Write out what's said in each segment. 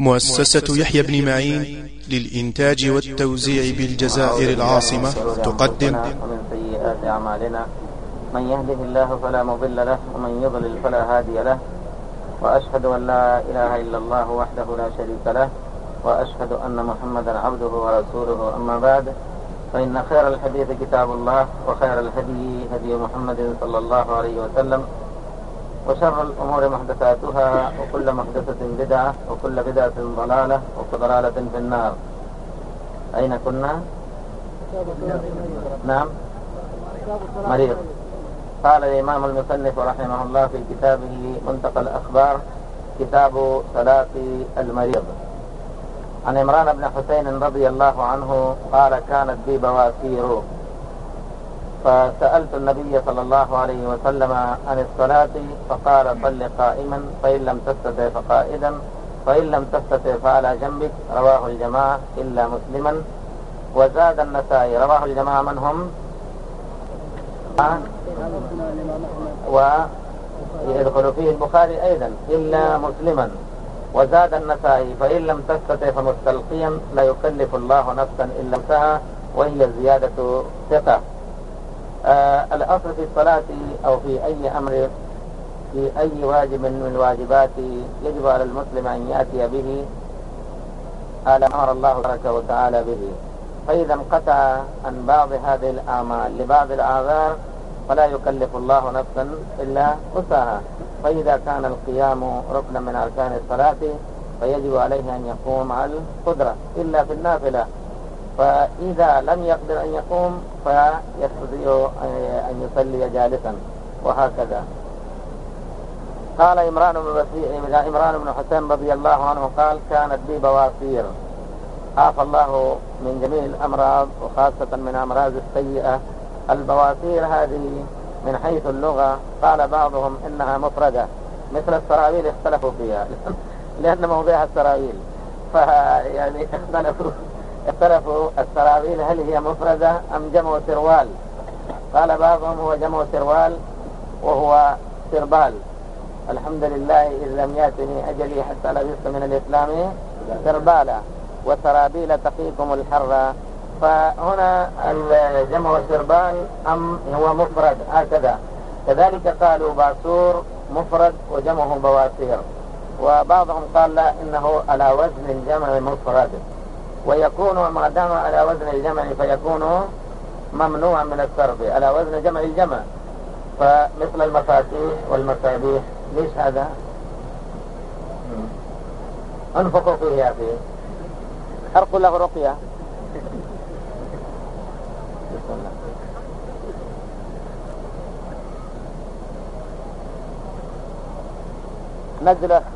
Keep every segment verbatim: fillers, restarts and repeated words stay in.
مؤسسة يحيى بن معين للإنتاج والتوزيع بالجزائر العاصمة تقدم. ومن سيئات أعمالنا من يهده الله فلا مضل له ومن يضلل فلا هادي له، وأشهد أن لا إله إلا الله وحده لا شريك له، وأشهد أن محمدا عبده ورسوله. أما بعد، فإن خير الحديث كتاب الله، وخير الهدي هدي محمد صلى الله عليه وسلم، وشر الأمور محدثاتها، وكل محدثة بدعة، وكل بدعة ضلالة، وكل ضلالة في النار. أين كنا؟ نعم، مريض. قال الإمام المصنف رحمه الله في كتابه منتقى الأخبار كتاب صلاة المريض، عن عمران بن حسين رضي الله عنه قال: كانت بي بواسير، فسألت النبي صلى الله عليه وسلم عن الصلاة فقال: صل قائما، فإن لم تستطع فقائدا، فإن لم تستطع فعلى جنبك. رواه الجماعة إلا مسلما. وزاد النسائي. رواه الجماعة من هم؟ ويدخل فيه البخاري أيضا إلا مسلما. وزاد النسائي: فإن لم تستطع فمستلقيا، لا يكلف الله نفسا إلا وسعها، وهي زيادة ثقة. آه الأصل في الصلاة أو في أي أمر، في أي واجب من الواجبات، يجب على المسلم أن يأتي به على ما أمر الله تبارك وتعالى به. فإذا انقطع عن بعض هذه الأعمال لبعض الأعذار فلا يكلف الله نفسا إلا وسعها. فإذا كان القيام ركنا من أركان الصلاة فيجب عليه أن يقوم على القدرة، إلا في النافلة، فإذا لم يقدر أن يقوم فيستطيع أن يصلي جالسا، وهكذا. قال عمران بن عمران بن حسين رضي الله عنه قال: كانت بي بواسير. عافى الله من جميع الأمراض، وخاصة من أمراض السيئة. البواسير هذه من حيث اللغة قال بعضهم إنها مفردة، مثل السراويل اختلفوا فيها لأن موضوع السراويل، فيعني اختلفوا اختلفوا السراويل هل هي مفردة أم جمع سروال. قال بعضهم هو جمع سروال وهو سربال. الحمد لله إذ لم يأتني أجلي حتى لبثت من الإسلام سربالا، وسرابيل تقيكم الحر. فهنا الجمع سربال أم هو مفرد هكذا. كذلك قالوا باسور مفرد وجمعه بواسير. وبعضهم قال لا، إنه على وزن الجمع مفرد، ويكون ما دام على وزن الجمع فيكون ممنوعا من الصرف على وزن جمع الجمع. فمثل المفاتيح والمصابيح، ليش هذا؟ انفقوا فيه يا أخي، أرقوا له رقية. نزله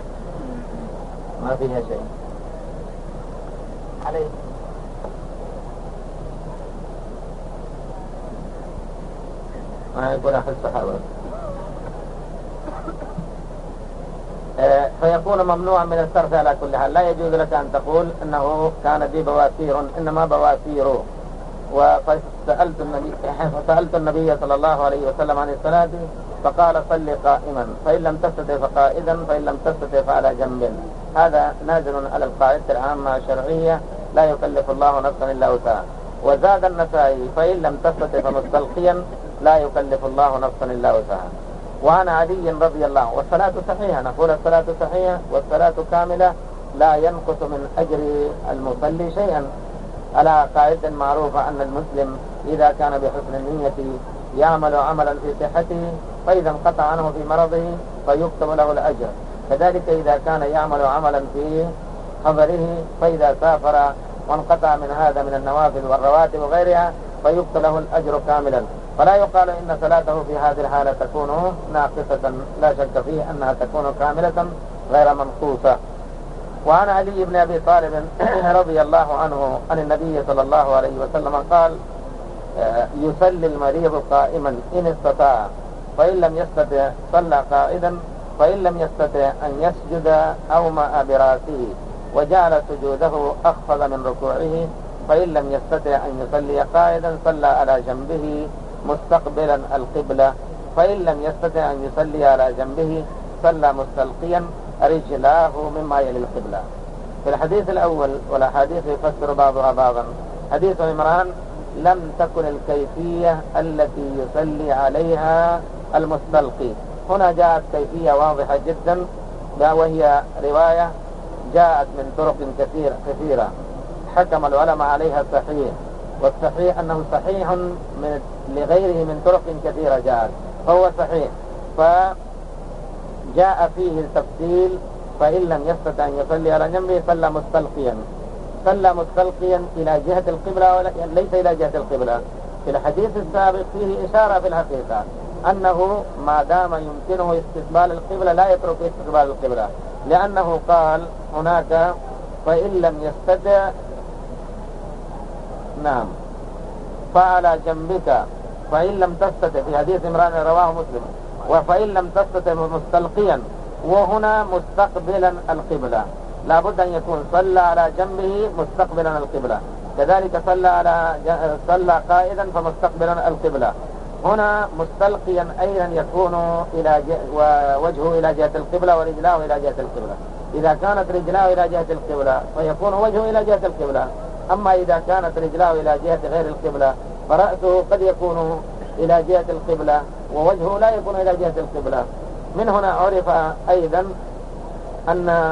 ما فيها شيء عليه. ما يقول أخي الصحابة. فيكون ممنوعا من الصرف على كل حال. لا يجوز لك أن تقول أنه كان بي بواسير، إنما بواسير. وسألت النبي فسألت النبي صلى الله عليه وسلم عن الصلاة فقال: صل قائما، فإن لم تستطع فقائدا، فإن لم تستطع فعلى جنب. هذا نازل على القاعدة العامة الشرعية: لا يكلف الله نفسا إلا وسعها. وزاد النسائي: فإن لم تستطع فمستلقيا، لا يكلف الله نفسا إلا وسعها. وعن علي رضي الله عنه: والصلاة صحيحة، نقول الصلاة صحيحة والصلاة كاملة، لا ينقص من أجر المصلي شيئا، على قاعدة معروفة أن المسلم إذا كان بحسن النية يعمل عملا في صحته، فإذا انقطع عنه في مرضه فيكتب له الأجر. كذلك إذا كان يعمل عملا في حضره، فإذا سافر وانقطع من هذا من النوافل والرواتب وغيرها فيكتب له الأجر كاملا. فلا يقال إن صلاته في هذه الحالة تكون ناقصة، لا شك فيه أنها تكون كاملة غير منقوصة. وعن علي بن أبي طالب رضي الله عنه عن النبي صلى الله عليه وسلم قال: يصلي المريض قائما إن استطاع، فإن لم يستطع صلى قائدا، فإن لم يستطع أن يسجد أومأ براسه وجعل سجوده أخفض من ركوعه، فإن لم يستطع أن يصلي قائدا صلى على جنبه مستقبلا القبلة، فإن لم يستطع أن يصلي على جنبه صلى مستلقيا، رجلاه مما يلي القبلة. في الحديث الأول والأحاديث يفسر بعضها بعضا. حديث عمران لم تكن الكيفية التي يصلي عليها المستلقي. هنا جاءت كيفية واضحة جدا وهي رواية جاءت من طرق كثيرة كثيرة حكم العلماء عليها صحيح، والصحيح أنه صحيح من لغيره من طرق كثيرة جاءت فهو صحيح. فجاء فيه التفصيل فإن لم يستطع أن يصلي على جنبه صلى مستلقيا صلى مستلقيا إلى جهة القبلة وليس إلى جهة القبلة. في الحديث السابق فيه إشارة في الحقيقة أنه ما دام يمكنه استقبال القبلة لا يترك استقبال القبلة، لأنه قال هناك فإن لم يستطع نعم فعلى جنبك فإن لم تستطع في حديث عمران رواه مسلم وفإن لم تستطع مستلقيا، وهنا مستقبلا القبلة لا بد أن يكون صلى على جنبه مستقبلا القبلة. كذلك صلى على صلى قائدا فمستقبلا القبلة. هنا مستلقيا أيضا يكون إلى ووجهه إلى جهة القبلة ورجلاه إلى جهة القبلة. إذا كانت رجلاه إلى جهة القبلة فيكون وجهه إلى جهة القبلة، أما إذا كانت رجلاه إلى جهة غير القبلة فرأسه قد يكون إلى جهة القبلة ووجهه لا يكون إلى جهة القبلة. من هنا عرف أيضا أن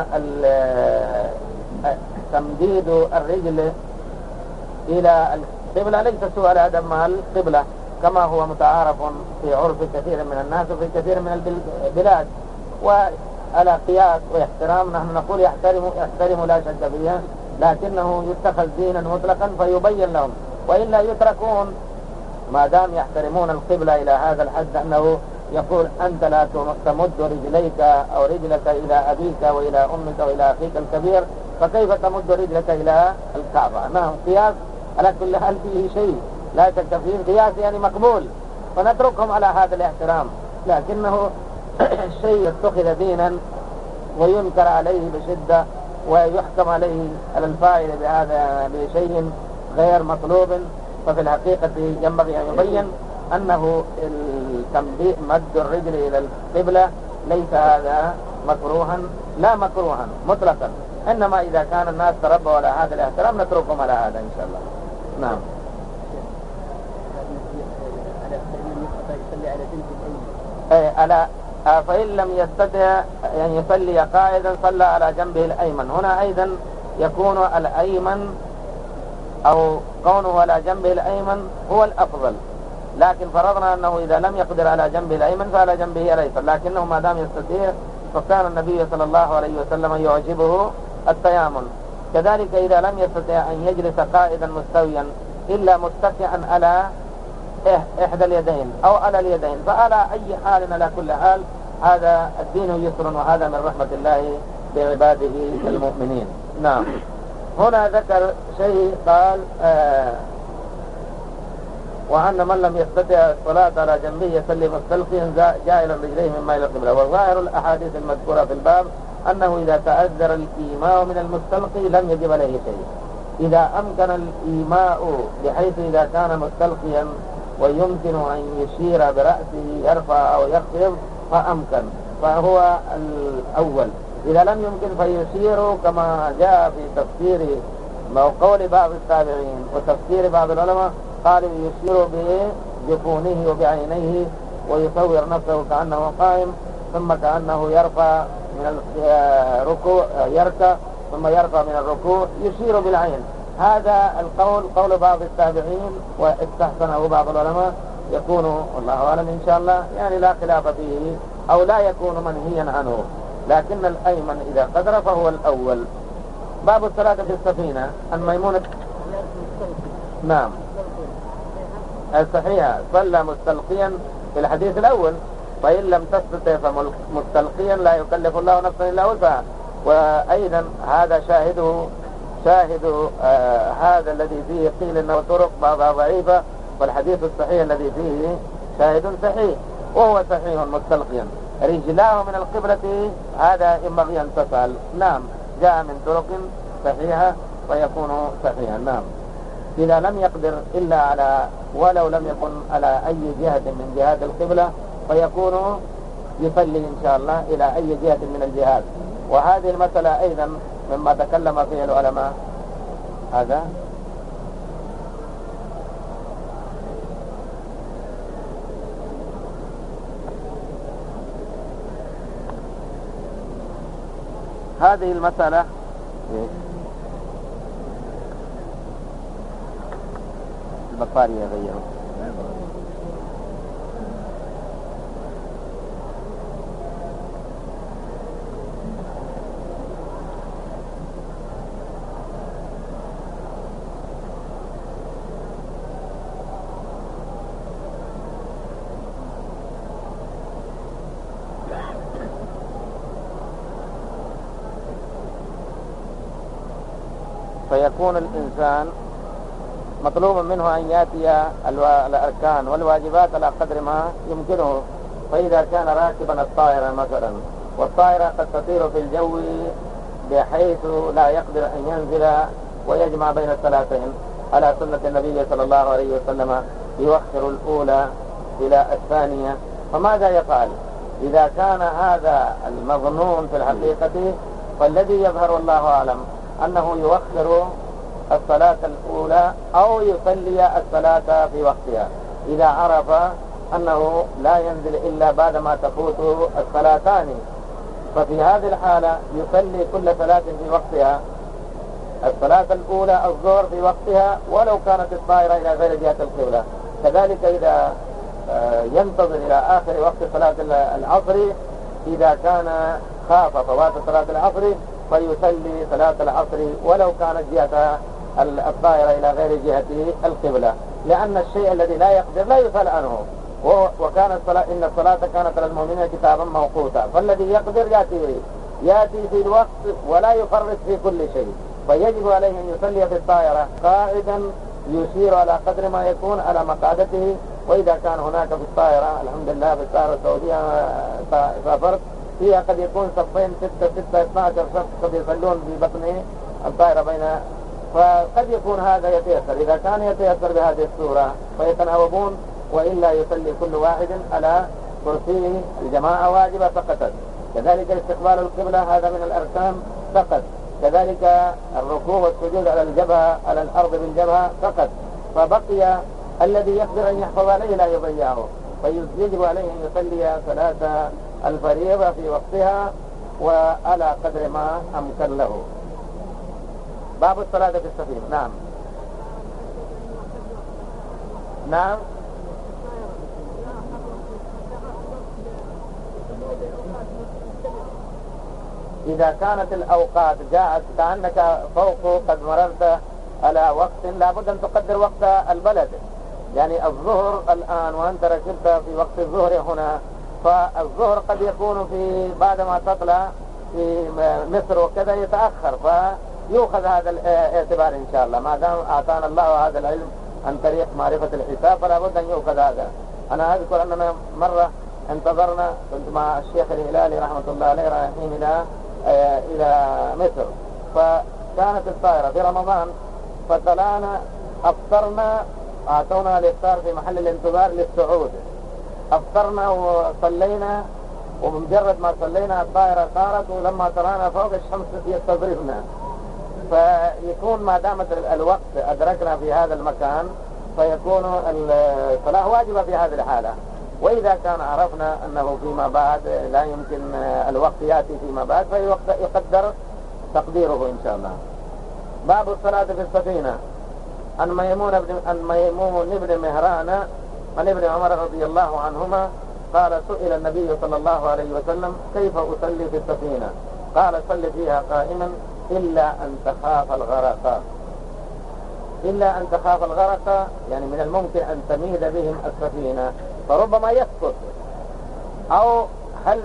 تمديد الرجل إلى القبلة ليس سوى الأدب مع القبلة كما هو متعارف في عرف كثير من الناس وفي كثير من البلاد، وعلى قياس واحترام نحن نقول يحترم يحترم لا شك فيها، لكنه يتخذ دينا مطلقا فيبين لهم، وإلا يتركون ما دام يحترمون القبلة إلى هذا الحد أنه يقول أنت لا تمد رجليك أو رجلك إلى أبيك وإلى أمك وإلى أخيك الكبير، فكيف تمد رجلك إلى الكعبة؟ نعم قياس على كل حال فيه شيء لا شك فيه، قياس يعني مقبول، فنتركهم على هذا الاحترام، لكنه الشيء اتخذ دينا وينكر عليه بشدة ويحكم عليه على الفاعل بهذا بشيء غير مطلوب. ففي الحقيقة ينبغي أن يبين أنه التنبيه مد الرجل إلى القبلة ليس هذا مكروها لا مكروها مطلقا، إنما إذا كان الناس تربوا على هذا الاحترام نتركهم على هذا إن شاء الله. نعم. أي على فإن لم يستطع أن يصلي قائدا صلى على جنبه الأيمن. هنا أيضا يكون الأيمن أو كونه على جنبه الأيمن هو الأفضل، لكن فرضنا أنه إذا لم يقدر على جنبه الأيمن فعلى جنبه الأيسر، لكنه ما دام يستطيع فكان النبي صلى الله عليه وسلم يعجبه التيامن. كذلك إذا لم يستطع أن يجلس قائدا مستويا إلا متكئا على إحدى اليدين أو على اليدين، فعلى أي حال على كل حال هذا الدين يسر، وهذا من رحمة الله بعباده المؤمنين. نعم. هنا ذكر شيء قال آه وأن من لم يستطع الصلاة على جنبه يصلي مستلقيا جائلا رجليه مما إلى القبلة. وظاهر الأحاديث المذكورة في الباب أنه إذا تأذر الإيماء من المستلقي لم يجب عليه شيء. إذا أمكن الإيماء بحيث إذا كان مستلقيا ويمكن أن يشير برأسه يرفع أو يخفض فأمكن فهو الأول. إذا لم يمكن فيشير كما جاء في تفسير قول بعض التابعين وتفسير بعض العلماء قالوا يشير بجفونه وبعينيه ويصور نفسه كأنه قائم ثم كأنه يرفع من الركوع يركع ثم يرفع من الركوع يشير بالعين. هذا القول قول بعض التابعين واستحسنه بعض العلماء، يكون والله أعلم إن شاء الله يعني لا خلاف فيه أو لا يكون منهيا عنه، لكن الأيمن إذا قدر فهو الأول. باب الصلاة في السفينة عن ميمونة نعم الصحيحة صلى مستلقيا في الحديث الأول فإن لم تستطع فمستلقيا لا يكلف الله نفسا إلا وسعها. وأيضا هذا شاهده شاهد آه هذا الذي فيه قيل انه طرق بعضها ضعيفة، والحديث الصحيح الذي فيه شاهد صحيح وهو صحيح مستلقيا رجلاه من القبلة هذا ينبغي أن تسأل. نعم جاء من طرق صحيحة ويكون صحيحا. نعم إذا لم يقدر إلا على ولو لم يكن على أي جهة من جهات القبلة فيكون يصلي إن شاء الله إلى أي جهة من الجهات وهذه المسألة أيضا مما تكلم فيه العلماء. هذا هذه المسألة البطارية غيره. فيكون الإنسان مطلوب منه أن يأتي الأركان والواجبات على قدر ما يمكنه. فإذا كان راكبا الطائرة مثلا والطائرة قد تطير في الجو بحيث لا يقدر أن ينزل ويجمع بين الثلاثين على سنة النبي صلى الله عليه وسلم يوخر الأولى إلى الثانية، فماذا يفعل؟ إذا كان هذا المظنون في الحقيقة فالذي يظهر والله أعلم أنه يوخر الصلاة الأولى أو يصلي الصلاة في وقتها إذا عرف أنه لا ينزل إلا بعدما تفوت الصلاتان. ففي هذه الحالة يصلي كل صلاة في وقتها، الصلاة الأولى الظهر في وقتها ولو كانت الطائرة إلى غير جهة القبلة. كذلك إذا ينتظر إلى آخر وقت صلاة العصر إذا كان خاف فوات صلاة العصر فيصلي صلاة العصر ولو كانت جهة الطائرة إلى غير جهة القبلة، لأن الشيء الذي لا يقدر لا يسأل عنه. وكان الصلاة إن الصلاة كانت للمؤمنين كتابا موقوتا، فالذي يقدر يأتي يأتي في الوقت ولا يفرط في كل شيء. فيجب عليه أن يصلي في الطائرة قاعدا يشير على قدر ما يكون على مقعدته. وإذا كان هناك في الطائرة الحمد لله في الطائرة السعودية سافرت فيها قد يكون صفين ستة ستة اثناشر شخص قد يصلون في بطن الطائرة بين، فقد يكون هذا يتيسر. إذا كان يتيسر بهذه الصورة فيتناوبون، وإلا يصلي كل واحد على كرسيه. الجماعة واجبة فقط. كذلك استقبال القبلة هذا من الأركان فقط. كذلك الركوع والسجود على الجبهة على الأرض بالجبهة فقط. فبقي الذي يقدر أن يحفظ عليه لا يضيعه، فيجب عليه أن يصلي صلاة الفريضة في وقتها وعلى قدر ما أمكن له. باب الصلاة في السفينة. نعم نعم إذا كانت الأوقات جاءت كأنك فوق قد مررت على وقت لابد أن تقدر وقت البلد. يعني الظهر الآن وأنت ركبت في وقت الظهر هنا، فالظهر قد يكون في بعدما تطلع في مصر وكذا يتأخر، فيؤخذ هذا الاعتبار إن شاء الله. ما دام أعطانا الله هذا العلم عن طريق معرفة الحساب فلا بد أن يؤخذ هذا. أنا أذكر أننا مرة انتظرنا، كنت مع الشيخ الهلالي رحمة الله عليه رايحين إلى إلى مصر، فكانت الطائرة في رمضان، فطلعنا أفطرنا، أعطونا الإفطار في محل الانتظار للصعود. أفطرنا وصلينا، وبمجرد ما صلينا الطائرة صارت، ولما طلعنا فوق الشمس يستضربنا. فيكون ما دامت الوقت أدركنا في هذا المكان فيكون الصلاة واجبة في هذه الحالة. وإذا كان عرفنا أنه فيما بعد لا يمكن الوقت يأتي فيما بعد فيقدر تقديره إن شاء الله. باب الصلاة في السفينة. عن ميمون بن عن ميمون بن مهران عن ابن عمر رضي الله عنهما قال سئل النبي صلى الله عليه وسلم كيف أصلي في السفينة؟ قال صل فيها قائما إلا أن تخاف الغرق. إلا أن تخاف الغرق يعني من الممكن أن تميد بهم السفينة فربما يسقط، أو هل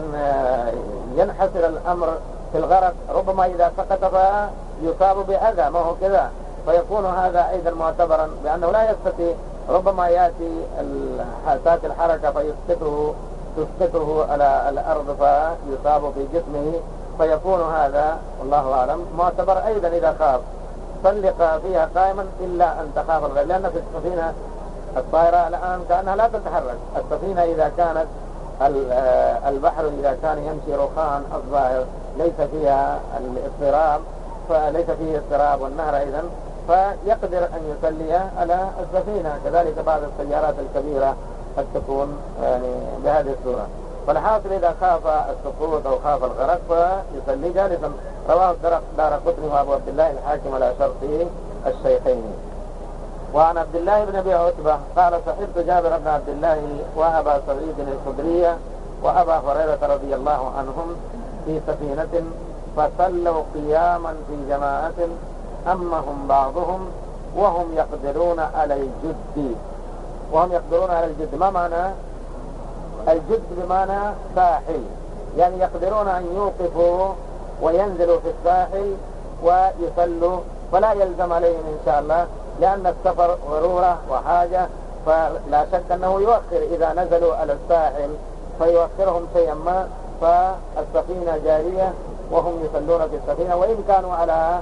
ينحسر الأمر في الغرق، ربما إذا سقط فيصاب بأذى، ما هو كذا، فيكون هذا أيضا معتبرا بأنه لا يستطيع، ربما يأتي حاسات الحركة فيسقطه تسقطه على الأرض فيصاب في جسمه، فيكون هذا والله أعلم معتبر أيضا إذا خاف. صلق فيها قائما إلا أن تخاف الغرق، لأن في السفينة الطائرة الآن كأنها لا تتحرك. السفينة إذا كانت البحر إذا كان يمشي رخاء الظاهر ليس فيها الاضطراب، فليس فيه اضطراب والنهر أيضا، فيقدر أن يصلي على السفينة. كذلك بعض السيارات الكبيرة قد تكون يعني بهذه الصورة. فالحاصل إذا خاف السقوط أو خاف الغرق فيصلي جالسا. رواه الدارقطني وأبو عبد الله الحاكم على شرط الشيخين. وعن عبد الله بن أبي عتبة قال صحبت جابر بن عبد الله وأبا سعيد الخدري وأبا هريرة رضي الله عنهم في سفينة فصلوا قياما في جماعة أمهم بعضهم وهم يقدرون على الجد. وهم يقدرون على الجد ما معنى الجد؟ بمعنى ساحل، يعني يقدرون أن يوقفوا وينزلوا في الساحل ويصلوا، فلا يلزم عليهم إن شاء الله، لأن السفر ضرورة وحاجة، فلا شك أنه يؤخر إذا نزلوا على الساحل فيؤخرهم شيئا ما، فالسفينة جارية وهم يصلون في السفينة، وإن كانوا على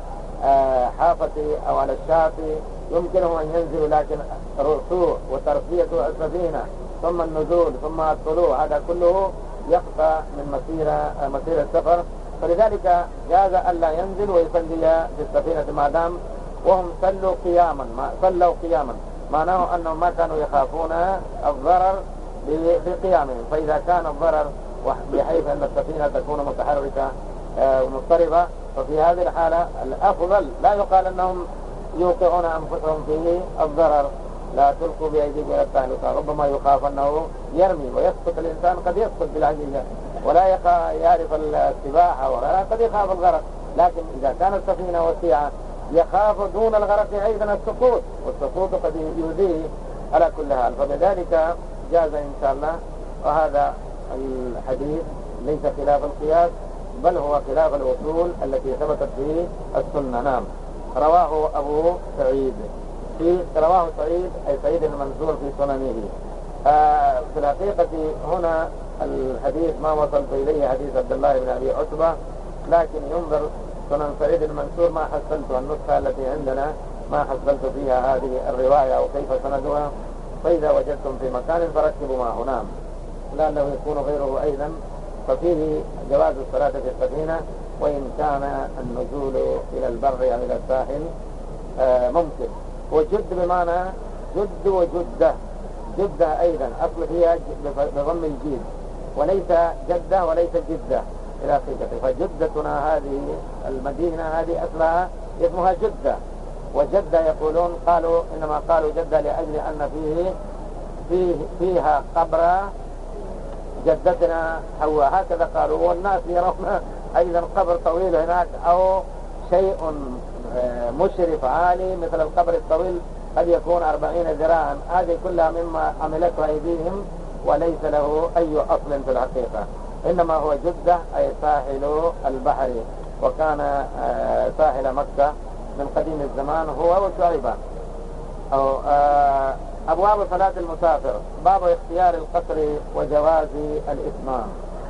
حافة أو على الشاطئ يمكنهم أن ينزلوا، لكن رسوع وترفية السفينة ثم النزول ثم الطلوع هذا كله يقطع من مسيرة مسير السفر، فلذلك جاز ألا ينزل ويصلي في السفينة ما دام وهم صلوا قياما. ما صلوا قياما معناه أنهم ما كانوا يخافون الضرر في قيامهم، فإذا كان الضرر بحيث أن السفينة تكون متحركة ومضطربة ففي هذه الحالة الأفضل لا يقال أنهم يوقعون أنفسهم في الضرر، لا تلقوا بأيديكم إلى التهلكة، ربما يخاف أنه يرمي ويسقط الإنسان، قد يسقط بالعجيزة ولا يعرف السباحة ولا قد يخاف الغرق، لكن إذا كانت السفينة وسيعة يخاف دون الغرق أيضا السقوط، والسقوط قد يؤذيه على كل حال، فبذلك جاز إن شاء الله. وهذا الحديث ليس خلاف القياس بل هو خلاف الوصول التي ثبتت في السنة. نعم. رواه أبو سعيد في رواه سعيد أي سعيد المنصور في سننه. آه في الحقيقة هنا الحديث ما وصلت إليه حديث عبد الله بن أبي عتبة، لكن ينظر سنن سعيد المنصور ما حصلت النسخة التي عندنا ما حصلت فيها هذه الرواية أو كيف سندها، فإذا وجدتم في مكان فركبوا معه. نعم. لأنه يكون غيره أيضا، ففيه جواز الصلاة في السفينة وإن كان النزول إلى البر أو إلى الساحل آه ممكن. وجد بمعنى جد وجدة، جدة أيضا أصل فيها بضم الجيد، وليس جدة وليس جدة إلى حقيقته، فجدتنا هذه المدينة هذه أصلها اسمها جدة، وجدة يقولون قالوا إنما قالوا جدة لأجل أن فيه, فيه فيها قبر جدتنا حواء، هكذا قالوا، والناس يرون أيضا قبر طويل هناك أو شيء مشرف عالي مثل القبر الطويل قد يكون أربعين ذراعا، هذه كلها مما عملته أيديهم وليس له أي أصل في الحقيقة، إنما هو جدة أي ساحل البحر، وكان ساحل مكة من قديم الزمان هو وشعيبة. أو أبواب صلاة المسافر، باب اختيار القصر وجواز الإتمام.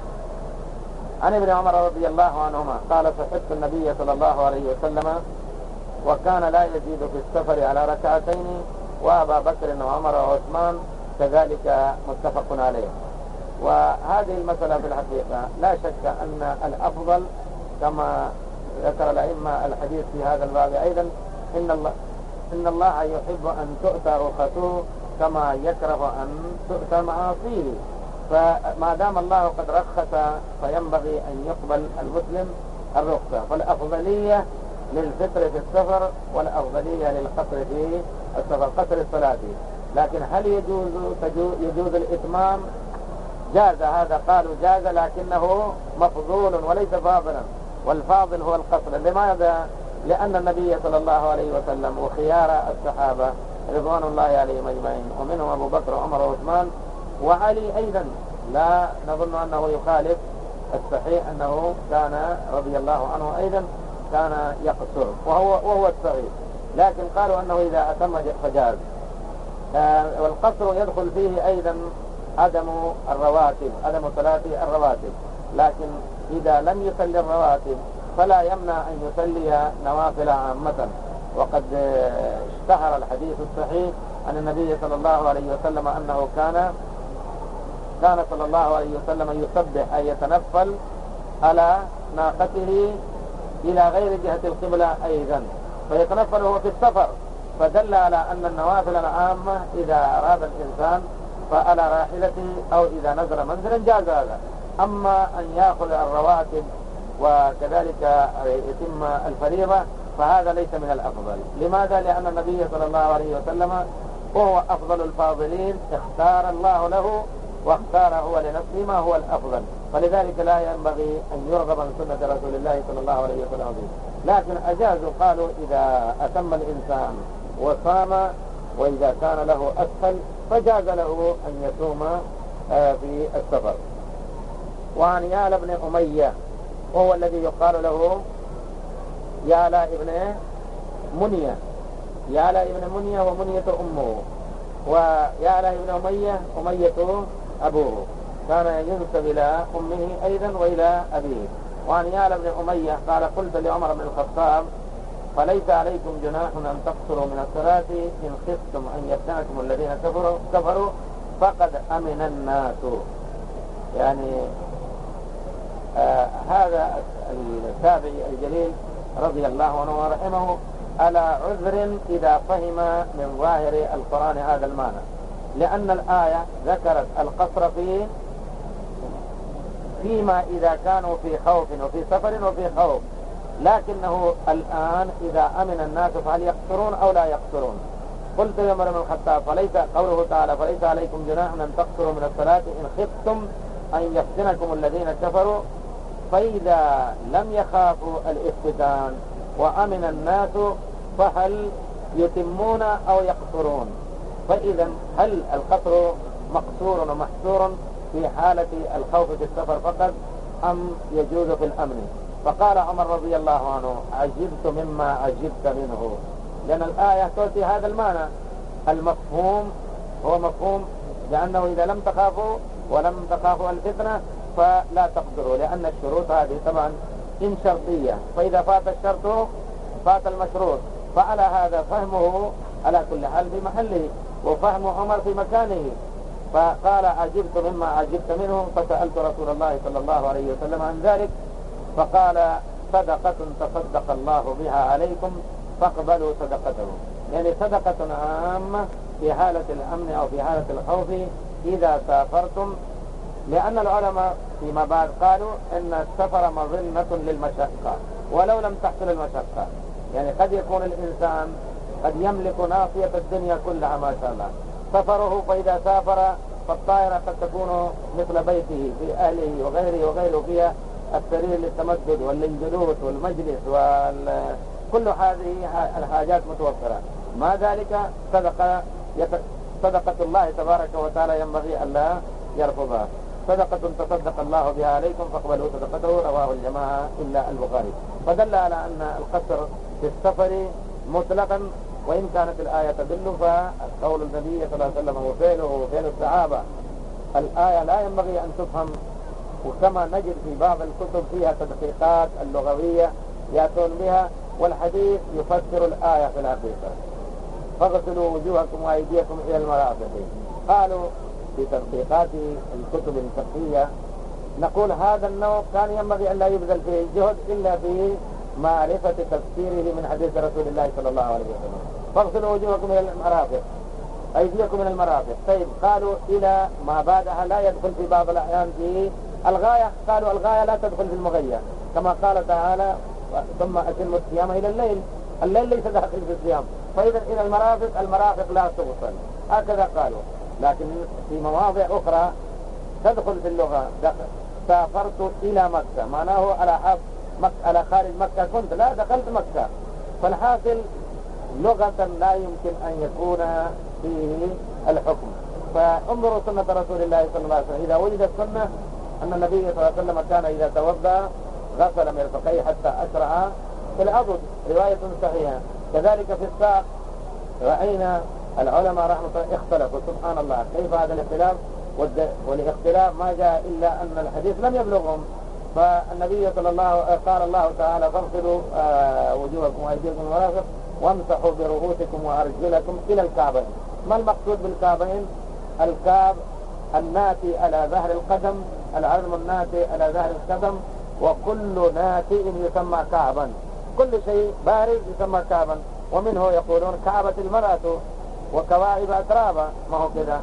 عن ابن عمر رضي الله عنهما قال صحبت النبي صلى الله عليه وسلم وكان لا يزيد في السفر على ركعتين وأبا بكر وعمر وعثمان كذلك متفق عليه. وهذه المسألة في الحقيقة لا شك أن الأفضل كما ذكر الأئمة الحديث في هذا الباب أيضا إن الله إن الله يحب أن تؤتى رخصه كما يكره أن تؤتى معاصيه، فما دام الله قد رخص فينبغي أن يقبل المسلم الرخصة، فالأفضلية للفطر في السفر والأفضلية للقصر في السفر، قصر الصلاة. لكن هل يجوز يجوز الإتمام؟ جاز، هذا قالوا جاز لكنه مفضول وليس فاضلا، والفاضل هو القصر. لماذا؟ لأن النبي صلى الله عليه وسلم وخيار الصحابة رضوان الله عليهم أجمعين ومنهم أبو بكر وعمر وعثمان وعلي أيضا لا نظن أنه يخالف، الصحيح أنه كان رضي الله عنه أيضا كان يقصر وهو, وهو الصحيح، لكن قالوا أنه إذا أتم فجاز. والقصر يدخل فيه أيضا عدم الرواتب، عدم صلاة الرواتب، لكن إذا لم يصلي الرواتب فلا يمنع أن يصلي نوافل عامة. وقد اشتهر الحديث الصحيح عن النبي صلى الله عليه وسلم أنه كان كان صلى الله عليه وسلم يسبح أي يتنفل على ناقته إلى غير جهة القبلة أيضا، فيتنفل هو في السفر، فدل على أن النوافل العامة إذا أراد الإنسان فعلى راحلته أو إذا نزل منزلا جاز هذا. أما أن يأخذ الرواتب وكذلك يتم الفريضة فهذا ليس من الأفضل. لماذا؟ لأن النبي صلى الله عليه وسلم وهو أفضل الفاضلين اختار الله له واختار هو لنفسه ما هو الأفضل، فلذلك لا ينبغي أن يرغب عن سنة رسول الله صلى الله عليه وسلم. لكن أجازوا، قالوا إذا أتم الإنسان وصام وإذا كان له أسهل فجاز له أن يصوم في السفر. وعن يالا بن أمية وهو الذي يقال له يالا ابن منية، يالا ابن منية ومنية أمه، ويالا ابن أمية أمية أبوه، كان ينسب إلى أمه أيضا وإلى أبيه. وعن يالا بن أمية قال قلت لعمر بن الخطاب فليس عليكم جناح أن تقصروا من الصلاة إن خفتم أن يفتنكم الذين كفروا كفروا فقد أمن الناس. يعني آه هذا التابعي الجليل رضي الله عنه ورحمه على عذر إذا فهم من ظاهر القرآن هذا المعنى، لأن الآية ذكرت القصر فيه فيما إذا كانوا في خوف وفي سفر وفي خوف، لكنه الآن إذا أمن الناس فهل يقصرون أو لا يقصرون؟ قلت يا عمر بن الخطاب فليس قوله تعالى فليس عليكم جناح أن تقصروا من الصلاة إن خفتم أن يفتنكم الذين كفروا، فإذا لم يخافوا الافتتان وأمن الناس فهل يتمون أو يقصرون؟ فإذا هل القصر مقصور ومحصور في حالة الخوف في السفر فقط أم يجوز في الأمن؟ فقال عمر رضي الله عنه عجبت مما عجبت منه، لأن الآية تعطي هذا المعنى. المفهوم هو مفهوم لأنه إذا لم تخافوا ولم تخافوا الفتنة فلا تقدروا، لأن الشروط هذه طبعا إن شرطية، فإذا فات الشرط فات المشروط، فعلى هذا فهمه على كل حال في محله وفهم عمر في مكانه. فقال عجبت مما عجبت منه فسألت رسول الله صلى الله عليه وسلم عن ذلك فقال صدقة تصدق الله بها عليكم فاقبلوا صدقته. يعني صدقة عامة في حالة الأمن أو في حالة الخوف إذا سافرتم، لأن العلماء فيما بعد قالوا إن السفر مظنة للمشقة ولو لم تحصل المشقة. يعني قد يكون الإنسان قد يملك ناصية الدنيا كلها ما شاء الله، سفره فإذا سافر فالطائرة قد تكون مثل بيته في أهله وغيره وغيره، فيها السرير للتمدد والجلوس والمجلس وكل هذه الحاجات متوفرة. ما ذلك صدقة صدقة الله تبارك وتعالى ينبغي ألا يرفضها. صدقة تصدق الله بها عليكم فاقبلوا صدقته، رواه الجماعة إلا البخاري. فدل على أن القصر في السفر مطلقا، وإن كانت الآية تدل فقول النبي صلى الله عليه وسلم وفعله وفعل الصحابة الآية لا ينبغي أن تفهم. وكما نجد في بعض الكتب فيها تدقيقات اللغوية يأتون بها، والحديث يفسر الآية في الحقيقة. فاغسلوا وجوهكم وأيديكم إلى المرافق. قالوا في تدقيقات الكتب الفقهية نقول هذا النوع كان ينبغي أن لا يبذل فيه جهد إلا في معرفة تفسيره من حديث رسول الله صلى الله عليه وسلم. فاغسلوا وجوهكم إلى المرافق أيديكم إلى المرافق. طيب قالوا إلى ما بعدها لا يدخل في بعض الأحيان في الغاية، قالوا الغاية لا تدخل في المغية، كما قال تعالى ثم أتموا الصيام إلى الليل، الليل ليس داخل في الصيام، فإذا إلى المرافق المرافق لا تغسل، هكذا قالوا. لكن في مواضع أخرى تدخل في اللغة. سافرت إلى مكة معناه على حق مكة على خارج مكة كنت، لا دخلت مكة، فالحاصل لغة لا يمكن أن يكون فيه الحكم. فانظروا سنة رسول الله صلى الله عليه وسلم، إذا وجدت سنة أن النبي صلى الله عليه وسلم كان إذا توضأ غسل مرفقيه حتى أسرع في العضد، رواية صحيحة. كذلك في الساق رأينا العلماء رحمة الله اختلفوا، سبحان الله كيف هذا الاختلاف، والاختلاف ما جاء إلا أن الحديث لم يبلغهم. فالنبي صلى الله قال الله تعالى فاغسلوا وجوهكم وأيديكم المرافق وامسحوا برؤوسكم وأرجلكم إلى الكعبين. ما المقصود بالكعبين؟ الكعب الناتي على ظهر القدم، العظم الناتي على ظهر القدم وكل ناتئ يسمى كعبا، كل شيء بارز يسمى كعبا. ومنه يقولون كعبة المرأة وكواعب أترابا، ما هو كذا.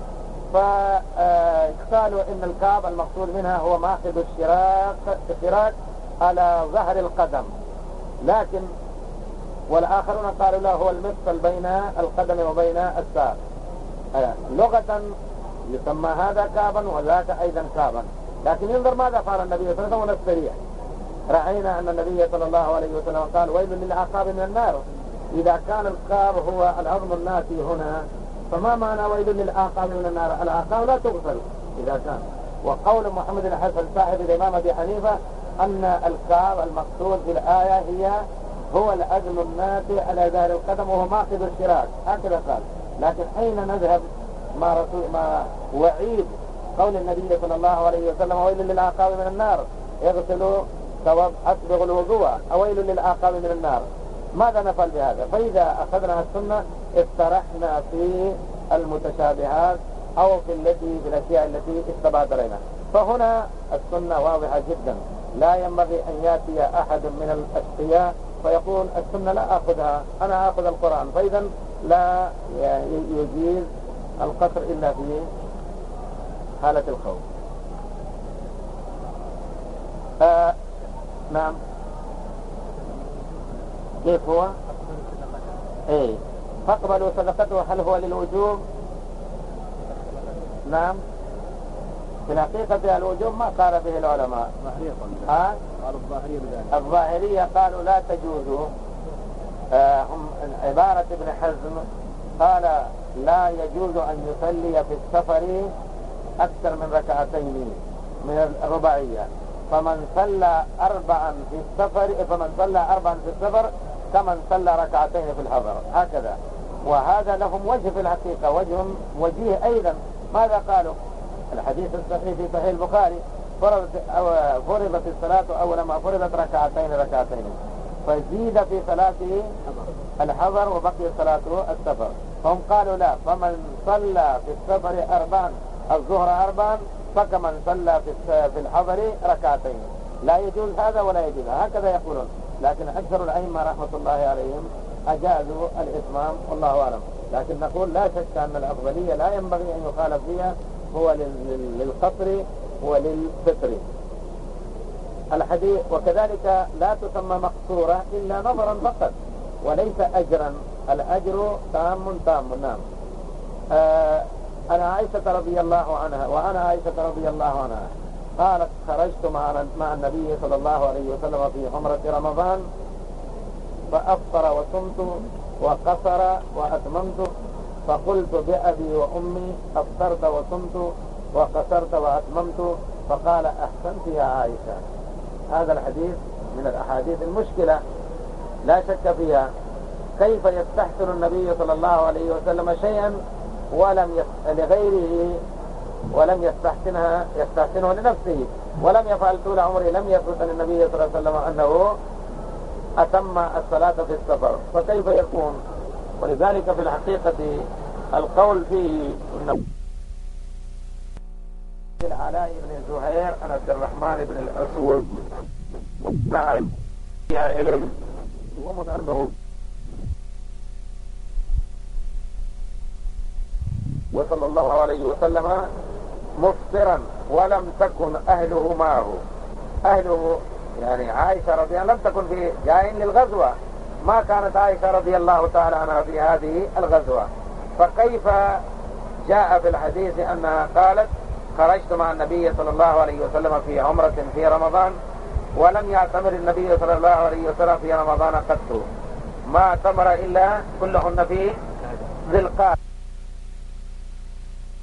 فقالوا إن الكعب المقصود منها هو ماخذ الشراك الشراك على ظهر القدم، لكن والآخرون قالوا لا، هو المفصل بين القدم وبين الساق. لغة يسمى هذا كعبا وذاك أيضا كعبا. لكن ينظر ماذا قال النبي صلى الله عليه وسلم. رأينا أن النبي صلى الله عليه وسلم قال ويل للأعقاب من النار. إذا كان الكعب هو العظم الناتي هنا، فما معنى ويل للأعقاب من النار؟ الأعقاب لا تغسل إذا كان. وقول محمد الحسن صاحب الإمام أبي حنيفة أن الكعب المقصود في الآية هي هو العظم الناتي على ظهر القدم وهو ماخذ الشراك، هكذا قال. لكن حين نذهب ما رسول ما وعيد قول النبي صلى الله عليه وسلم ويل للأعقاب من النار، اغسلوا ثواب أسبغ الوضوء، أويل للأعقاب من النار، ماذا نفعل بهذا؟ فإذا أخذنا السنة استرحنا في المتشابهات أو في التي في الأشياء التي استبعد علينا. فهنا السنة واضحة جدا، لا ينبغي أن يأتي أحد من الأشقياء فيقول السنة لا أخذها، أنا أخذ القرآن، فإذا لا يجيز القصر إلا في حالة الخوف. آه نعم. كيف هو؟ ايه فاقبلوا صدقته، هل هو للوجوب؟ نعم، في الحقيقة الوجوب ما قال به العلماء. ها؟ الظاهرية قالوا لا تجوز. آه هم عبارة ابن حزم قال لا يجوز أن يصلي في السفر أكثر من ركعتين من الرباعية، فمن صلى أربعا في السفر فمن صلى أربعا في السفر كمن صلى ركعتين في الحضر، هكذا. وهذا لهم وجه في الحقيقة، وجه وجيه أيضا. ماذا قالوا؟ الحديث الصحيح في صحيح البخاري فرضت, فرضت الصلاة أول ما فرضت ركعتين ركعتين، فزيد في صلاة الحضر وبقي صلاة السفر. هم قالوا لا، فمن صلى في السفر أربعا الظهر أربعا فكمن صلى في الحضر ركعتين. لا يجوز هذا ولا يجوز، هكذا يقولون. لكن أكثر الأئمة رحمة الله عليهم أجازوا الإتمام والله أعلم. لكن نقول لا شك أن الأفضلية لا ينبغي أن يخالف فيها، هو للقصر وللفطر الحديث. وكذلك لا تسمى مقصورة إلا نظرا فقط وليس أجرا، الأجر تام تام. نعم. آه أنا عائشة رضي الله عنها وأنا عائشة رضي الله عنها قالت خرجت مع النبي صلى الله عليه وسلم في عمرة رمضان فأفطر وصمت وقصر وأتممت، فقلت بأبي وأمي أفطرت وصمت وقصرت وأتممت، فقال أحسنت يا عائشة. هذا الحديث من الأحاديث المشكلة لا شك فيها. كيف يستحسن النبي صلى الله عليه وسلم شيئا ولم يس... لغيره ولم يستحسنها يستحسنه لنفسه، ولم يفعل طول عمره، لم يثبت عن النبي صلى الله عليه وسلم أنه أتم الصلاة في السفر، فكيف يكون؟ ولذلك في الحقيقة القول فيه العلاء بن زهير عن عبد الرحمن بن الأسود نعم يا علم ومتعرضه وصلى الله عليه وسلم مفطرا ولم تكن أهله معه. أهله يعني عائشة رضي الله لم تكن في جايين للغزوة، ما كانت عائشة رضي الله تعالى عنها في هذه الغزوة، فكيف جاء في الحديث أنها قالت خرجت مع النبي صلى الله عليه وسلم في عمرة في رمضان ولم يعتمر النبي صلى الله عليه وسلم في رمضان قط، ما اعتمر إلا كلهن في ذي القعدة.